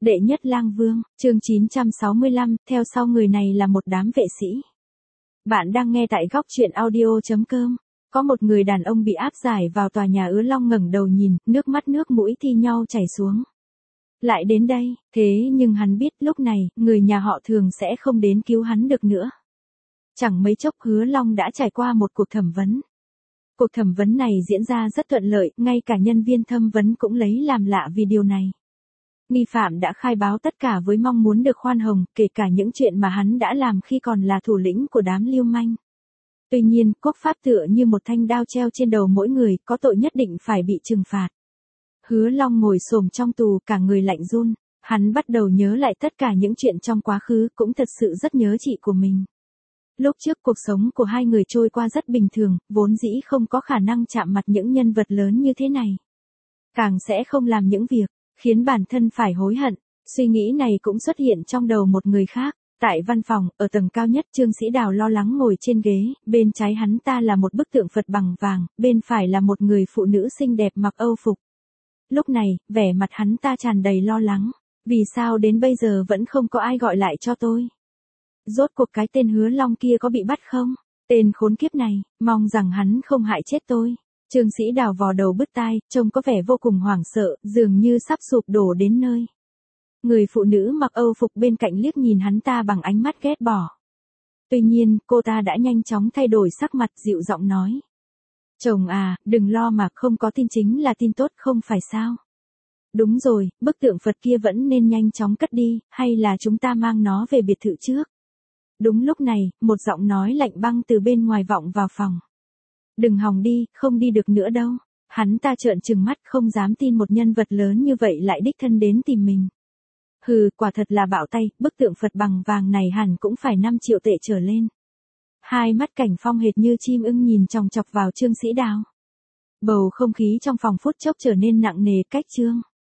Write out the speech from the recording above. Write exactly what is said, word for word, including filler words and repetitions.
Đệ nhất lang vương, chương chín trăm sáu mươi lăm, theo sau người này là một đám vệ sĩ. Bạn đang nghe tại góc truyện audio chấm com. Có một người đàn ông bị áp giải vào tòa nhà Ứa Long ngẩng đầu nhìn, nước mắt nước mũi thi nhau chảy xuống. Lại đến đây, thế nhưng hắn biết lúc này, người nhà họ Thường sẽ không đến cứu hắn được nữa. Chẳng mấy chốc Hứa Long đã trải qua một cuộc thẩm vấn. Cuộc thẩm vấn này diễn ra rất thuận lợi, ngay cả nhân viên thẩm vấn cũng lấy làm lạ vì điều này. Nghi phạm đã khai báo tất cả với mong muốn được khoan hồng, kể cả những chuyện mà hắn đã làm khi còn là thủ lĩnh của đám lưu manh. Tuy nhiên, quốc pháp tựa như một thanh đao treo trên đầu mỗi người, có tội nhất định phải bị trừng phạt. Hứa Long ngồi xổm trong tù, cả người lạnh run. Hắn bắt đầu nhớ lại tất cả những chuyện trong quá khứ, cũng thật sự rất nhớ chị của mình. Lúc trước cuộc sống của hai người trôi qua rất bình thường, vốn dĩ không có khả năng chạm mặt những nhân vật lớn như thế này. Càng sẽ không làm những việc khiến bản thân phải hối hận. Suy nghĩ này cũng xuất hiện trong đầu một người khác. Tại văn phòng, ở tầng cao nhất, Trương Sĩ Đào lo lắng ngồi trên ghế, bên trái hắn ta là một bức tượng Phật bằng vàng, bên phải là một người phụ nữ xinh đẹp mặc Âu phục. Lúc này, vẻ mặt hắn ta tràn đầy lo lắng. Vì sao đến bây giờ vẫn không có ai gọi lại cho tôi? Rốt cuộc cái tên Hứa Long kia có bị bắt không? Tên khốn kiếp này, mong rằng hắn không hại chết tôi. Trương Sĩ Đào vò đầu bứt tai, trông có vẻ vô cùng hoảng sợ, dường như sắp sụp đổ đến nơi. Người phụ nữ mặc Âu phục bên cạnh liếc nhìn hắn ta bằng ánh mắt ghét bỏ. Tuy nhiên, cô ta đã nhanh chóng thay đổi sắc mặt, dịu giọng nói. Chồng à, đừng lo mà, không có tin chính là tin tốt không phải sao? Đúng rồi, bức tượng Phật kia vẫn nên nhanh chóng cất đi, hay là chúng ta mang nó về biệt thự trước? Đúng lúc này, một giọng nói lạnh băng từ bên ngoài vọng vào phòng. Đừng hòng đi, không đi được nữa đâu. Hắn ta trợn trừng mắt, không dám tin một nhân vật lớn như vậy lại đích thân đến tìm mình. Hừ, quả thật là bạo tay, bức tượng Phật bằng vàng này hẳn cũng phải năm triệu tệ trở lên. Hai mắt Cảnh Phong hệt như chim ưng nhìn chòng chọc vào Trương Sĩ Đào. Bầu không khí trong phòng phút chốc trở nên nặng nề. Cách chương